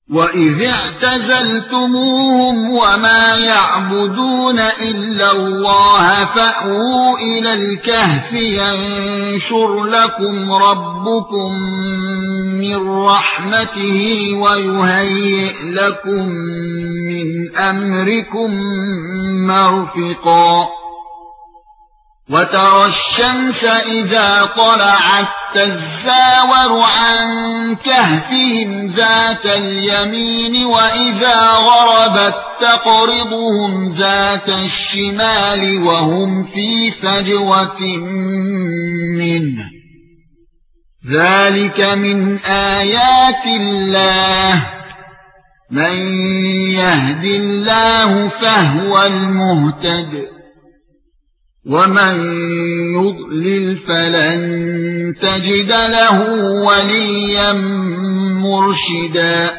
وَإِذِ اعْتَزَلْتُمُوهُمْ وَمَا يَعْبُدُونَ إِلَّا اللَّهَ فَأْوُوا إِلَى الْكَهْفِ يَنشُرْ لَكُمْ رَبُّكُم مِّن رَّحْمَتِهِ وَيُهَيِّئْ لَكُم مِّنْ أَمْرِكُم مَّرْفَقًا وَتَرَى الشَّمْسَ إِذَا طَلَعَت تَّزَاوَرُ عَن كَهْفِهِمْ ذَاتَ الْيَمِينِ وَإِذَا غَرَبَت تَّقْرِضُهُمْ ذَاتَ الشِّمَالِ وَهُمْ فِي فَجْوَةٍ مِّنْهُ ذَلِكَ مِنْ آيَاتِ اللَّهِ مَن يَهْدِ اللَّهُ فَهُوَ الْمُهْتَدِ وَمَن يُضْلِلْ فَلَن تَجِدَ لَهُ وَلِيًّا مُّرْشِدًا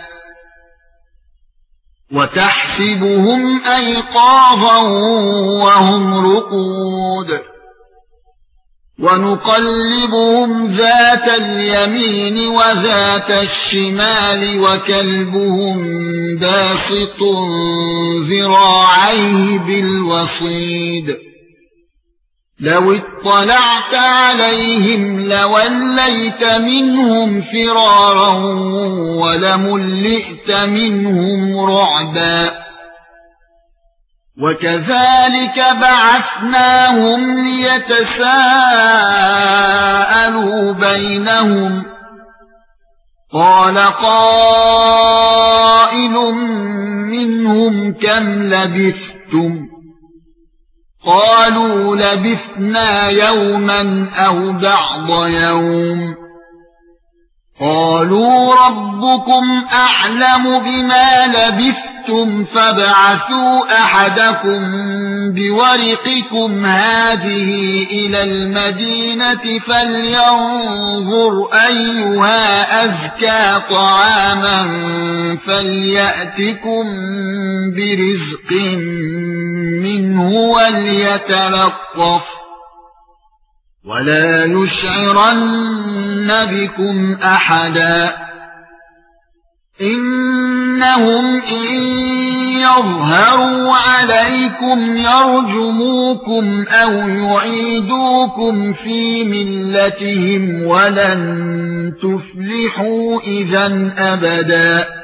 وَتَحْسَبُهُمْ أَيْقَاظًا وَهُمْ رُقُودٌ وَنُقَلِّبُهُمْ ذَاتَ الْيَمِينِ وَذَاتَ الشِّمَالِ وَكَلْبُهُم باسط ذِرَاعَيْهِ بِالْوَصِيدِ لَوِ اطَّلَعْتَ عَلَيْهِمْ لَوَلَّيْتَ مِنْهُمْ فِرَارًا وَلَمُلِئْتَ مِنْهُمْ رُعْبًا وَكَذَلِكَ بَعَثْنَاهُمْ لِيَتَسَاءَلُوا بَيْنَهُمْ قَالَ قَائِلٌ مِنْهُمْ كَمْ لَبِثْتُمْ قالوا لبثنا يوما أو بعض يوم قالوا ربكم أعلم بما لبثتم فابعثوا أحدكم بورقكم هذه إلى المدينة فلينظر أيها أزكى طعاما فليأتكم برزق منه وليتلطف ولا يشعرن بكم أحدا إنهم إن يظهروا عليكم يرجموكم أو يعيدوكم في ملتهم ولن تفلحوا إذا أبدا